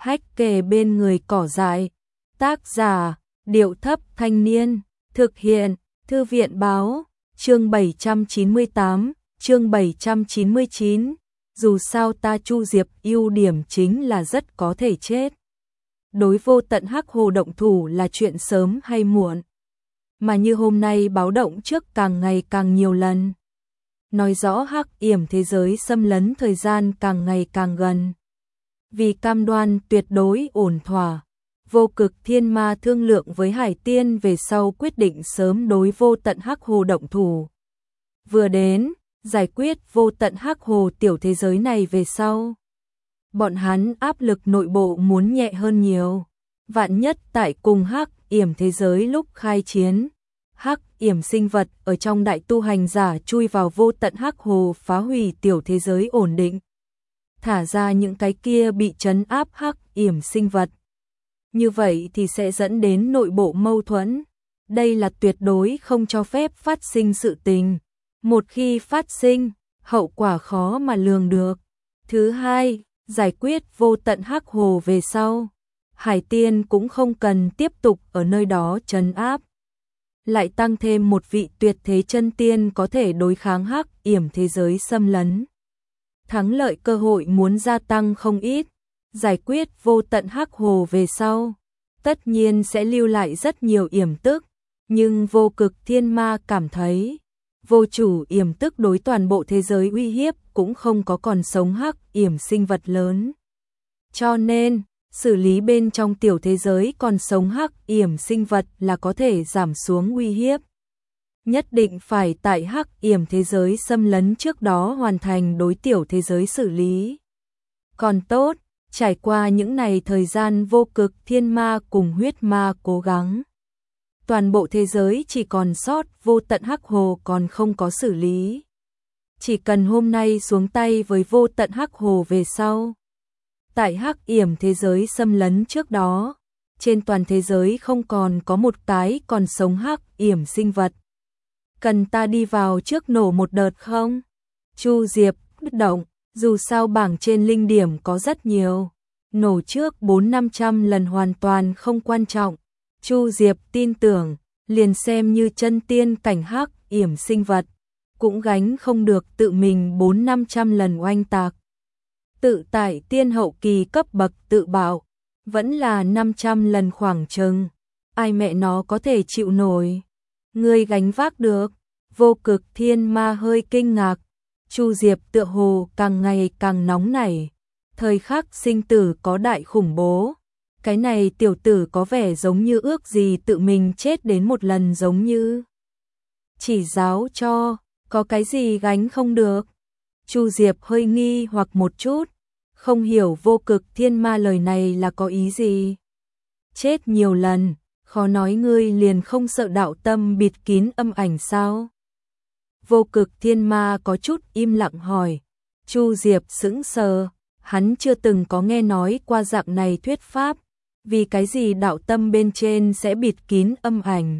hách kề bên người cỏ dại. Tác giả, Điệu Thấp Thanh Niên. Thực hiện, Thư viện Báo. Chương 798, chương 799. Dù sao ta Chu Diệp ưu điểm chính là rất có thể chết. Đối Vô Tận Hắc Hồ động thủ là chuyện sớm hay muộn. Mà như hôm nay báo động trước càng ngày càng nhiều lần. Nói rõ hắc yểm thế giới xâm lấn thời gian càng ngày càng gần. Vì cam đoan tuyệt đối ổn thỏa, Vô Cực Thiên Ma thương lượng với Hải Tiên về sau quyết định sớm đối Vô Tận Hắc Hồ động thủ. Vừa đến, giải quyết Vô Tận Hắc Hồ tiểu thế giới này về sau. Bọn hắn áp lực nội bộ muốn nhẹ hơn nhiều. Vạn nhất tại cùng hắc yểm thế giới lúc khai chiến, hắc yểm sinh vật ở trong đại tu hành giả chui vào Vô Tận Hắc Hồ phá hủy tiểu thế giới ổn định. Thả ra những cái kia bị trấn áp hắc yểm sinh vật. Như vậy thì sẽ dẫn đến nội bộ mâu thuẫn. Đây là tuyệt đối không cho phép phát sinh sự tình. Một khi phát sinh, hậu quả khó mà lường được. Thứ hai, giải quyết Vô Tận Hắc Hồ về sau, Hải Tiên cũng không cần tiếp tục ở nơi đó trấn áp. Lại tăng thêm một vị tuyệt thế chân tiên có thể đối kháng hắc yểm thế giới xâm lấn. Thắng lợi cơ hội muốn gia tăng không ít. Giải quyết Vô Tận Hắc Hồ về sau, tất nhiên sẽ lưu lại rất nhiều yểm tức. Nhưng Vô Cực Thiên Ma cảm thấy, vô chủ yểm tức đối toàn bộ thế giới uy hiếp cũng không có còn sống hắc yểm sinh vật lớn. Cho nên, xử lý bên trong tiểu thế giới còn sống hắc yểm sinh vật là có thể giảm xuống uy hiếp. Nhất định phải tại hắc yểm thế giới xâm lấn trước đó hoàn thành đối tiểu thế giới xử lý. Còn tốt, trải qua những này thời gian Vô Cực Thiên Ma cùng huyết ma cố gắng. Toàn bộ thế giới chỉ còn sót Vô Tận Hắc Hồ còn không có xử lý. Chỉ cần hôm nay xuống tay với Vô Tận Hắc Hồ về sau. Tại hắc yểm thế giới xâm lấn trước đó, trên toàn thế giới không còn có một cái còn sống hắc yểm sinh vật. Cần ta đi vào trước nổ một đợt không? Chu Diệp bất động, dù sao bảng trên linh điểm có rất nhiều. Nổ trước 400-500 lần hoàn toàn không quan trọng. Chu Diệp tin tưởng, liền xem như chân tiên cảnh hắc yểm sinh vật, cũng gánh không được tự mình 400-500 lần oanh tạc. Tự tại tiên hậu kỳ cấp bậc tự bạo, vẫn là 500 lần khoảng chừng. Ai mẹ nó có thể chịu nổi? Ngươi gánh vác được? Vô Cực Thiên Ma hơi kinh ngạc. Chu Diệp tựa hồ càng ngày càng nóng nảy. Thời khắc sinh tử có đại khủng bố. Cái này tiểu tử có vẻ giống như ước gì tự mình chết đến một lần giống như. Chỉ giáo cho, có cái gì gánh không được? Chu Diệp hơi nghi hoặc một chút, không hiểu Vô Cực Thiên Ma lời này là có ý gì. Chết nhiều lần, khó nói ngươi liền không sợ đạo tâm bịt kín âm ảnh sao? Vô Cực Thiên Ma có chút im lặng hỏi. Chu Diệp sững sờ, hắn chưa từng có nghe nói qua dạng này thuyết pháp. Vì cái gì đạo tâm bên trên sẽ bịt kín âm ảnh?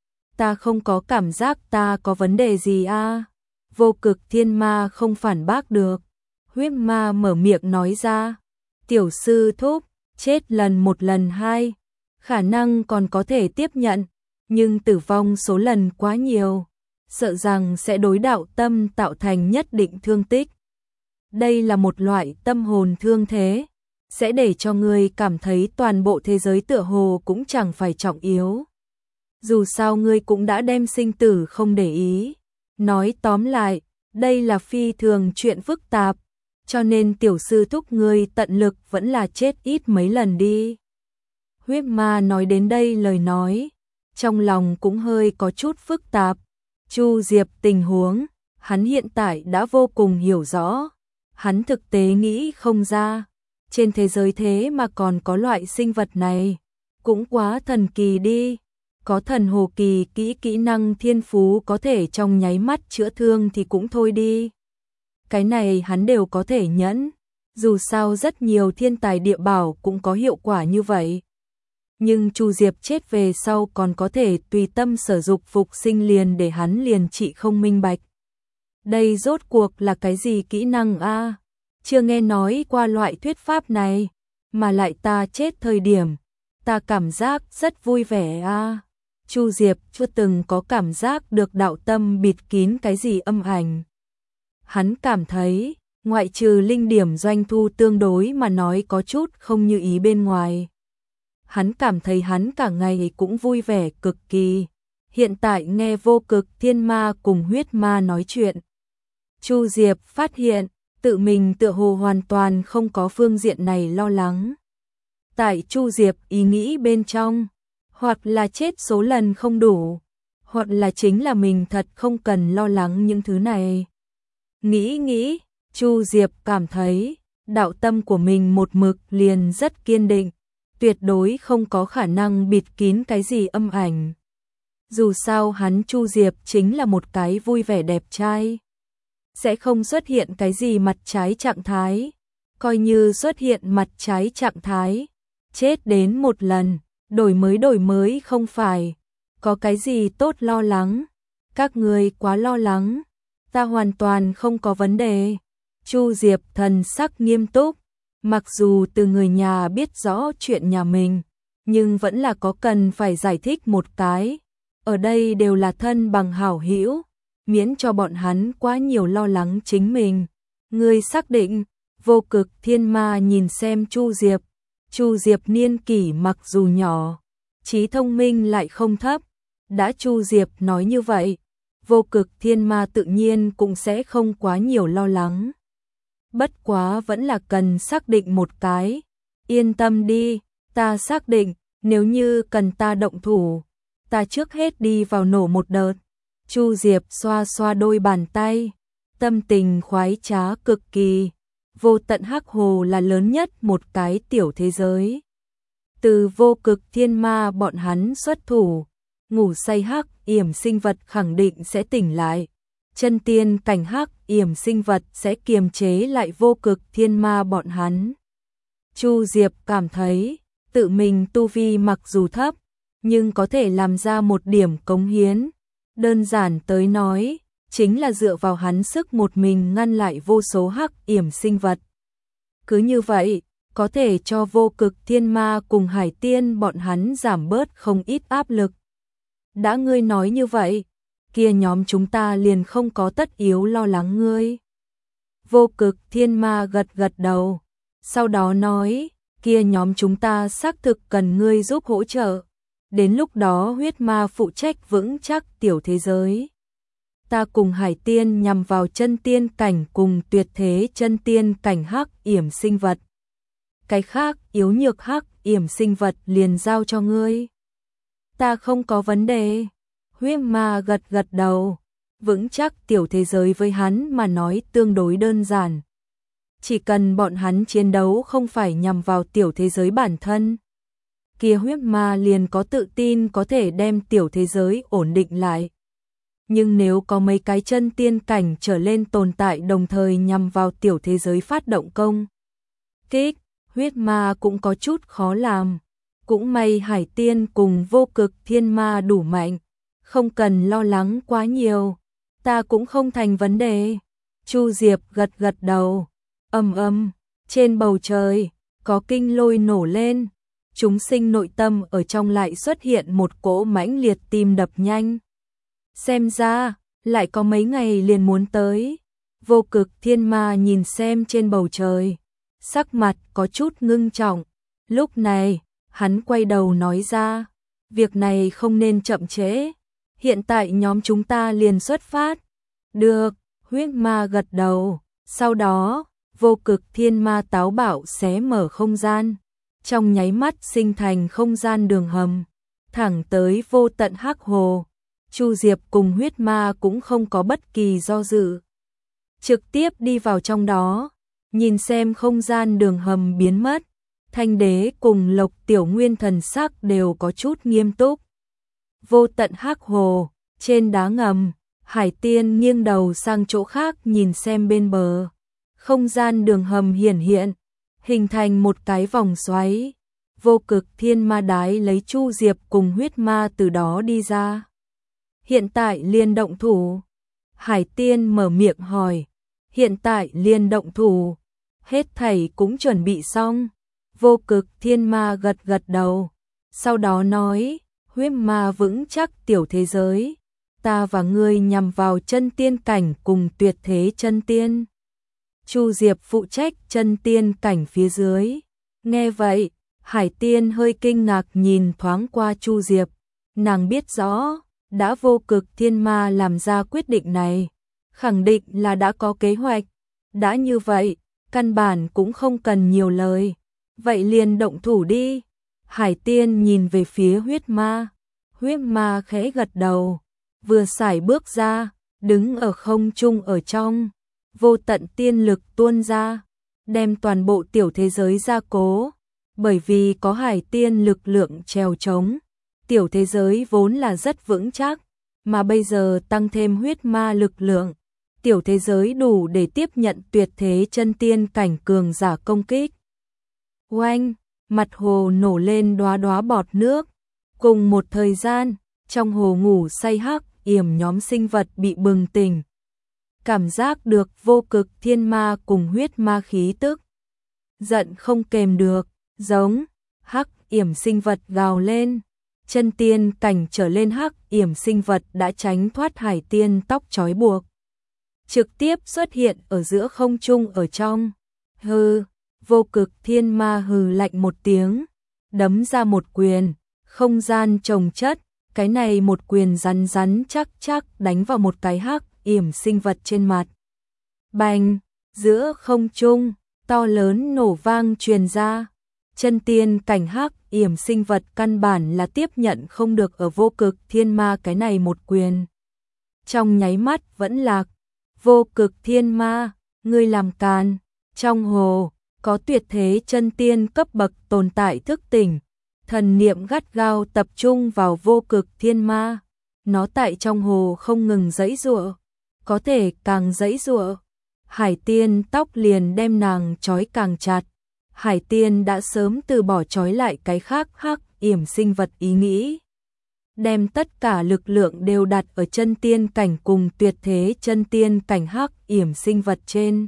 Ta không có cảm giác ta có vấn đề gì a. Vô Cực Thiên Ma không phản bác được. Huyết ma mở miệng nói ra. Tiểu sư thúc, chết lần một lần hai, khả năng còn có thể tiếp nhận, nhưng tử vong số lần quá nhiều, sợ rằng sẽ đối đạo tâm tạo thành nhất định thương tích. Đây là một loại tâm hồn thương thế, sẽ để cho người cảm thấy toàn bộ thế giới tựa hồ cũng chẳng phải trọng yếu. Dù sao ngươi cũng đã đem sinh tử không để ý. Nói tóm lại, đây là phi thường chuyện phức tạp, cho nên tiểu sư thúc ngươi tận lực vẫn là chết ít mấy lần đi. Huyết ma nói đến đây lời nói, trong lòng cũng hơi có chút phức tạp. Chu Diệp tình huống, hắn hiện tại đã vô cùng hiểu rõ. Hắn thực tế nghĩ không ra, trên thế giới thế mà còn có loại sinh vật này, cũng quá thần kỳ đi. Có thần hồ kỳ kỹ năng thiên phú có thể trong nháy mắt chữa thương thì cũng thôi đi. Cái này hắn đều có thể nhẫn, dù sao rất nhiều thiên tài địa bảo cũng có hiệu quả như vậy. Nhưng Chu Diệp chết về sau còn có thể tùy tâm sở dục phục sinh liền để hắn liền trị không minh bạch. Đây rốt cuộc là cái gì kỹ năng a? Chưa nghe nói qua loại thuyết pháp này. mà lại ta chết thời điểm, ta cảm giác rất vui vẻ a. Chu Diệp chưa từng có cảm giác được đạo tâm bịt kín cái gì âm ảnh. Hắn cảm thấy, ngoại trừ linh điểm doanh thu tương đối mà nói có chút không như ý bên ngoài. Hắn cảm thấy hắn cả ngày cũng vui vẻ cực kỳ. Hiện tại nghe Vô Cực Thiên Ma cùng Huyết Ma nói chuyện, Chu Diệp phát hiện, tự mình tựa hồ hoàn toàn không có phương diện này lo lắng. Tại Chu Diệp ý nghĩ bên trong, hoặc là chết số lần không đủ, hoặc là chính là mình thật không cần lo lắng những thứ này. Nghĩ, Chu Diệp cảm thấy, đạo tâm của mình một mực liền rất kiên định, tuyệt đối không có khả năng bịt kín cái gì âm ảnh. Dù sao hắn Chu Diệp chính là một cái vui vẻ đẹp trai, sẽ không xuất hiện cái gì mặt trái trạng thái, coi như xuất hiện mặt trái trạng thái, chết đến một lần, đổi mới không phải, có cái gì tốt lo lắng, các người quá lo lắng, ta hoàn toàn không có vấn đề. Chu Diệp thần sắc nghiêm túc, mặc dù từ người nhà biết rõ chuyện nhà mình, nhưng vẫn là có cần phải giải thích một cái, ở đây đều là thân bằng hảo hữu, miễn cho bọn hắn quá nhiều lo lắng chính mình. Ngươi xác định? Vô Cực Thiên Ma nhìn xem Chu Diệp niên kỷ mặc dù nhỏ, trí thông minh lại không thấp, đã Chu Diệp nói như vậy, Vô Cực Thiên Ma tự nhiên cũng sẽ không quá nhiều lo lắng. Bất quá vẫn là cần xác định một cái, yên tâm đi, ta xác định, nếu như cần ta động thủ, ta trước hết đi vào nổ một đợt. Chu Diệp xoa xoa đôi bàn tay, tâm tình khoái trá cực kỳ. Vô tận hắc hồ là lớn nhất một cái tiểu thế giới. Từ Vô Cực Thiên Ma bọn hắn xuất thủ, ngủ say hắc yểm sinh vật khẳng định sẽ tỉnh lại. Chân tiên cảnh hắc yểm sinh vật sẽ kiềm chế lại Vô Cực Thiên Ma bọn hắn. Chu Diệp cảm thấy, tự mình tu vi mặc dù thấp, nhưng có thể làm ra một điểm cống hiến. Đơn giản tới nói, chính là dựa vào hắn sức một mình ngăn lại vô số hắc yểm sinh vật. Cứ như vậy, có thể cho Vô Cực Thiên Ma cùng Hải Tiên bọn hắn giảm bớt không ít áp lực. Đã ngươi nói như vậy, kia nhóm chúng ta liền không có tất yếu lo lắng ngươi. Vô Cực Thiên Ma gật gật đầu, sau đó nói, kia nhóm chúng ta xác thực cần ngươi giúp hỗ trợ. Đến lúc đó huyết ma phụ trách vững chắc tiểu thế giới. Ta cùng Hải Tiên nhằm vào chân tiên cảnh cùng tuyệt thế chân tiên cảnh hắc yểm sinh vật. Cái khác yếu nhược hắc yểm sinh vật liền giao cho ngươi. Ta không có vấn đề. Huyết ma gật gật đầu. Vững chắc tiểu thế giới với hắn mà nói tương đối đơn giản. Chỉ cần bọn hắn chiến đấu không phải nhằm vào tiểu thế giới bản thân, kia huyết ma liền có tự tin có thể đem tiểu thế giới ổn định lại. Nhưng nếu có mấy cái chân tiên cảnh trở lên tồn tại đồng thời nhằm vào tiểu thế giới phát động công kích, huyết ma cũng có chút khó làm. Cũng may Hải Tiên cùng Vô Cực Thiên Ma đủ mạnh, không cần lo lắng quá nhiều, ta cũng không thành vấn đề. Chu Diệp gật gật đầu, trên bầu trời, có kinh lôi nổ lên. Chúng sinh nội tâm ở trong lại xuất hiện một cỗ mãnh liệt tim đập nhanh. Xem ra, lại có mấy ngày liền muốn tới. Vô Cực Thiên Ma nhìn xem trên bầu trời, sắc mặt có chút ngưng trọng. Lúc này, hắn quay đầu nói ra, việc này không nên chậm trễ. Hiện tại nhóm chúng ta liền xuất phát. Được, huyết ma gật đầu. Sau đó, Vô Cực Thiên Ma táo bạo xé mở không gian. Trong nháy mắt sinh thành không gian đường hầm, thẳng tới vô tận hắc hồ. Chu Diệp cùng huyết ma cũng không có bất kỳ do dự, trực tiếp đi vào trong đó, nhìn xem không gian đường hầm biến mất. Thanh Đế cùng Lộc Tiểu Nguyên thần sắc đều có chút nghiêm túc. Vô tận hắc hồ, trên đá ngầm, Hải Tiên nghiêng đầu sang chỗ khác nhìn xem bên bờ. Không gian đường hầm hiển hiện, hình thành một cái vòng xoáy. Vô Cực Thiên Ma đái lấy Chu Diệp cùng huyết ma từ đó đi ra. Hiện tại liền động thủ. Hải Tiên mở miệng hỏi. Hiện tại liền động thủ. Hết thảy cũng chuẩn bị xong. Vô Cực Thiên Ma gật gật đầu, sau đó nói, huyết ma vững chắc tiểu thế giới, ta và ngươi nhằm vào chân tiên cảnh cùng tuyệt thế chân tiên. Chu Diệp phụ trách chân tiên cảnh phía dưới. Nghe vậy, Hải Tiên hơi kinh ngạc nhìn thoáng qua Chu Diệp, nàng biết rõ, đã Vô Cực Thiên Ma làm ra quyết định này, khẳng định là đã có kế hoạch, đã như vậy, căn bản cũng không cần nhiều lời, vậy liền động thủ đi. Hải Tiên nhìn về phía huyết ma khẽ gật đầu, vừa sải bước ra, đứng ở không trung ở trong, vô tận tiên lực tuôn ra, đem toàn bộ tiểu thế giới gia cố, bởi vì có Hải Tiên lực lượng trèo trống, tiểu thế giới vốn là rất vững chắc, mà bây giờ tăng thêm huyết ma lực lượng, tiểu thế giới đủ để tiếp nhận tuyệt thế chân tiên cảnh cường giả công kích. Oanh, mặt hồ nổ lên đóa đóa bọt nước, cùng một thời gian, trong hồ ngủ say Hắc Yểm nhóm sinh vật bị bừng tỉnh. Cảm giác được Vô Cực Thiên Ma cùng huyết ma khí tức, giận không kềm được, giống Hắc Yểm sinh vật gào lên. Chân tiên cảnh trở lên Hắc Yểm sinh vật đã tránh thoát Hải Tiên tóc trói buộc, trực tiếp xuất hiện ở giữa không trung ở trong. Hừ, Vô Cực Thiên Ma hừ lạnh một tiếng, đấm ra một quyền, không gian chồng chất, cái này một quyền rắn rắn chắc chắc đánh vào một cái Hắc Yểm sinh vật trên mặt. Bành, giữa không trung, to lớn nổ vang truyền ra. Chân tiên cảnh Hắc Yểm sinh vật căn bản là tiếp nhận không được ở Vô Cực Thiên Ma cái này một quyền. Trong nháy mắt vẫn lạc. Vô Cực Thiên Ma, ngươi làm càn. Trong hồ, có tuyệt thế chân tiên cấp bậc tồn tại thức tỉnh. Thần niệm gắt gao tập trung vào Vô Cực Thiên Ma. Nó tại trong hồ không ngừng giãy giụa, có thể càng giãy giụa, Hải Tiên tóc liền đem nàng trói càng chặt. Hải Tiên đã sớm từ bỏ trói lại cái khác Hắc Yểm sinh vật ý nghĩ, đem tất cả lực lượng đều đặt ở chân tiên cảnh cùng tuyệt thế chân tiên cảnh Hắc Yểm sinh vật trên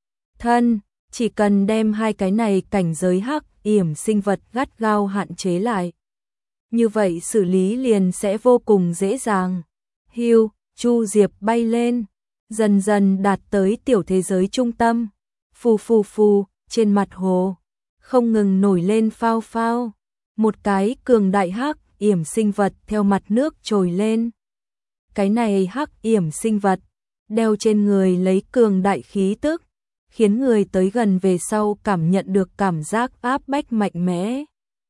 thân, chỉ cần đem hai cái này cảnh giới Hắc Yểm sinh vật gắt gao hạn chế lại, như vậy xử lý liền sẽ vô cùng dễ dàng. Hưu, Chu Diệp bay lên, dần dần đạt tới tiểu thế giới trung tâm. Phù phù phù, trên mặt hồ không ngừng nổi lên phao phao, một cái cường đại Hắc Yểm sinh vật theo mặt nước trồi lên. Cái này Hắc Yểm sinh vật đeo trên người lấy cường đại khí tức, khiến người tới gần về sau cảm nhận được cảm giác áp bách mạnh mẽ.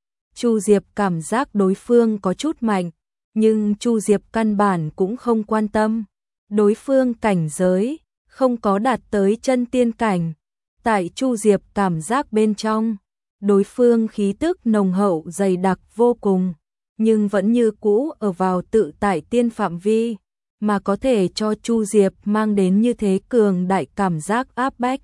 Chu Diệp cảm giác đối phương có chút mạnh, nhưng Chu Diệp căn bản cũng không quan tâm. Đối phương cảnh giới không có đạt tới chân tiên cảnh. Tại Chu Diệp cảm giác bên trong, đối phương khí tức nồng hậu dày đặc vô cùng, nhưng vẫn như cũ ở vào tự tại tiên phạm vi, mà có thể cho Chu Diệp mang đến như thế cường đại cảm giác áp bách.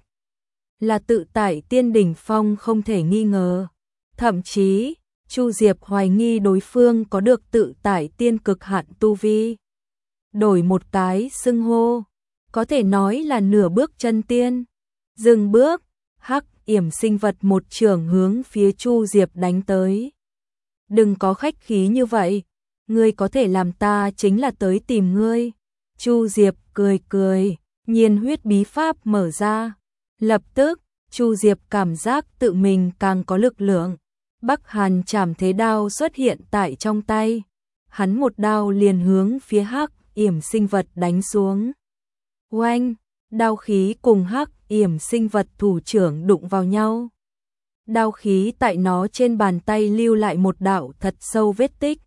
Là tự tại tiên đỉnh phong không thể nghi ngờ. Thậm chí, Chu Diệp hoài nghi đối phương có được tự tại tiên cực hạn tu vi. Đổi một cái xưng hô, có thể nói là nửa bước chân tiên. Dừng bước, Hắc Yểm sinh vật một chưởng hướng phía Chu Diệp đánh tới. Đừng có khách khí như vậy, ngươi có thể làm ta chính là tới tìm ngươi. Chu Diệp cười cười, nhiên huyết bí pháp mở ra. Lập tức, Chu Diệp cảm giác tự mình càng có lực lượng. Bắc Hàn Trảm Thế Đao xuất hiện tại trong tay. Hắn một đao liền hướng phía Hắc Yểm sinh vật đánh xuống. Oanh, đao khí cùng Hắc Yểm sinh vật thủ trưởng đụng vào nhau. Đao khí tại nó trên bàn tay lưu lại một đạo thật sâu vết tích.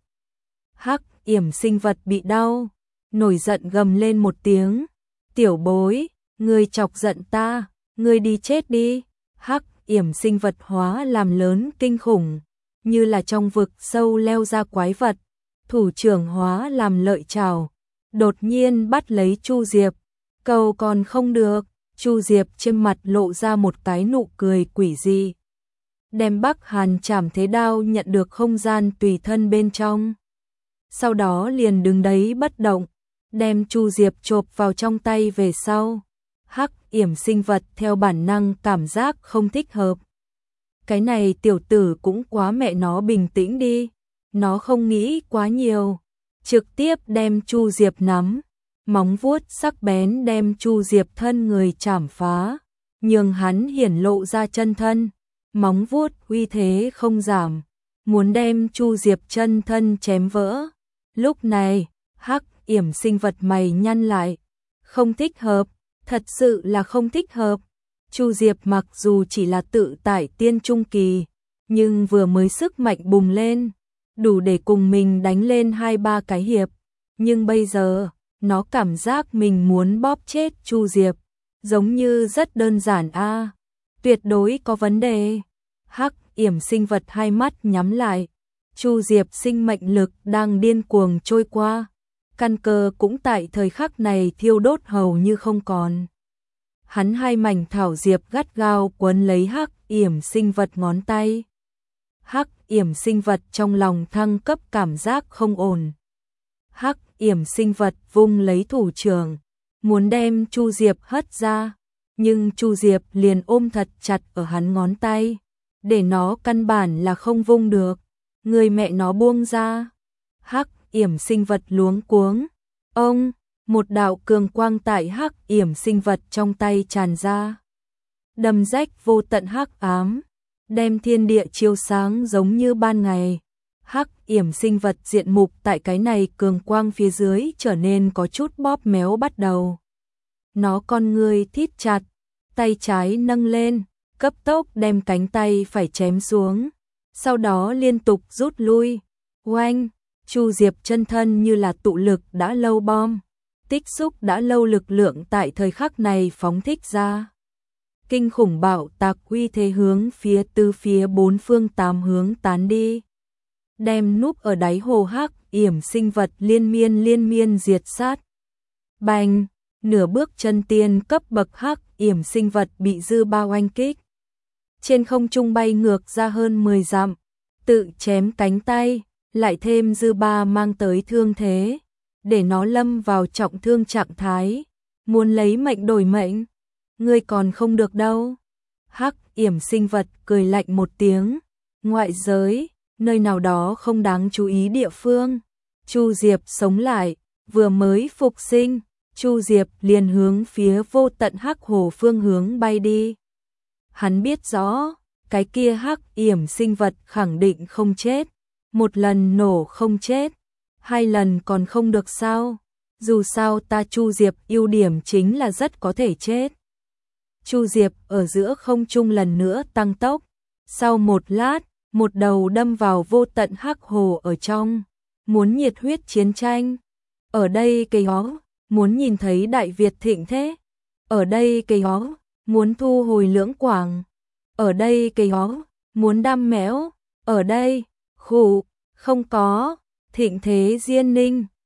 Hắc Yểm sinh vật bị đau, nổi giận gầm lên một tiếng. Tiểu bối, ngươi chọc giận ta, ngươi đi chết đi. Hắc Yểm sinh vật hóa làm lớn kinh khủng, như là trong vực sâu leo ra quái vật. Thủ trưởng hóa làm lợi chảo, đột nhiên bắt lấy Chu Diệp. Cầu còn không được, Chu Diệp trên mặt lộ ra một cái nụ cười quỷ dị. Đem Bắc Hàn Trảm Thế Đao nhận được không gian tùy thân bên trong. Sau đó liền đứng đấy bất động, đem Chu Diệp chộp vào trong tay về sau. Hắc Yểm sinh vật theo bản năng cảm giác không thích hợp. Cái này tiểu tử cũng quá mẹ nó bình tĩnh đi. Nó không nghĩ quá nhiều, trực tiếp đem Chu Diệp nắm, móng vuốt sắc bén đem Chu Diệp thân người chảm phá, nhường hắn hiển lộ ra chân thân, móng vuốt uy thế không giảm, muốn đem Chu Diệp chân thân chém vỡ. Lúc này, Hắc Yểm Sinh vật mày nhăn lại, không thích hợp, thật sự là không thích hợp. Chu Diệp mặc dù chỉ là tự tại tiên trung kỳ, nhưng vừa mới sức mạnh bùng lên, đủ để cùng mình đánh lên 2-3 cái hiệp, nhưng bây giờ, nó cảm giác mình muốn bóp chết Chu Diệp, giống như rất đơn giản a, tuyệt đối có vấn đề. Hắc Yểm Sinh vật hai mắt nhắm lại, Chu Diệp sinh mệnh lực đang điên cuồng trôi qua, căn cơ cũng tại thời khắc này thiêu đốt hầu như không còn. Hắn hai mảnh thảo diệp gắt gao quấn lấy Hắc Yểm Sinh vật ngón tay. Hắc Yểm Sinh vật trong lòng thăng cấp cảm giác không ổn. Hắc Yểm Sinh vật vung lấy thủ trưởng, muốn đem Chu Diệp hất ra, nhưng Chu Diệp liền ôm thật chặt ở hắn ngón tay, để nó căn bản là không vung được. Người mẹ nó buông ra. Hắc Yểm Sinh vật luống cuống. Ông, một đạo cường quang tại Hắc Yểm Sinh vật trong tay tràn ra, đâm rách vô tận hắc ám, đem thiên địa chiếu sáng giống như ban ngày. Hắc Yểm Sinh vật diện mục tại cái này cường quang phía dưới trở nên có chút bóp méo bắt đầu. Nó con ngươi thít chặt, tay trái nâng lên, cấp tốc đem cánh tay phải chém xuống, sau đó liên tục rút lui. Oanh, Chu Diệp chân thân như là tụ lực đã lâu bom, tích xúc đã lâu lực lượng tại thời khắc này phóng thích ra. Kinh khủng bạo tạc uy thế hướng phía từ phía bốn phương tám hướng tán đi, đem núp ở đáy hồ Hắc Yểm Sinh vật liên miên diệt sát. Bành, nửa bước chân tiên cấp bậc Hắc Yểm Sinh vật bị dư ba oanh kích, trên không trung bay ngược ra hơn 10 dặm, tự chém cánh tay, lại thêm dư ba mang tới thương thế, để nó lâm vào trọng thương trạng thái, muốn lấy mệnh đổi mệnh. Ngươi còn không được đâu. Hắc Yểm Sinh vật cười lạnh một tiếng. Ngoại giới, nơi nào đó không đáng chú ý địa phương. Chu Diệp sống lại, vừa mới phục sinh, Chu Diệp liền hướng phía vô tận Hắc Hồ phương hướng bay đi. Hắn biết rõ, cái kia Hắc Yểm Sinh vật khẳng định không chết. Một lần nổ không chết, 2 lần còn không được sao? Dù sao ta Chu Diệp ưu điểm chính là rất có thể chết. Chu Diệp ở giữa không trung lần nữa tăng tốc, sau một lát, một đầu đâm vào vô tận Hắc Hồ ở trong, muốn nhiệt huyết chiến tranh. Ở đây cây hó, muốn nhìn thấy Đại Việt thịnh thế. Ở đây cây hó, muốn thu hồi Lưỡng Quảng. Ở đây cây hó, muốn đam mẽo. Ở đây, khủ, không có, thịnh thế Diên Ninh.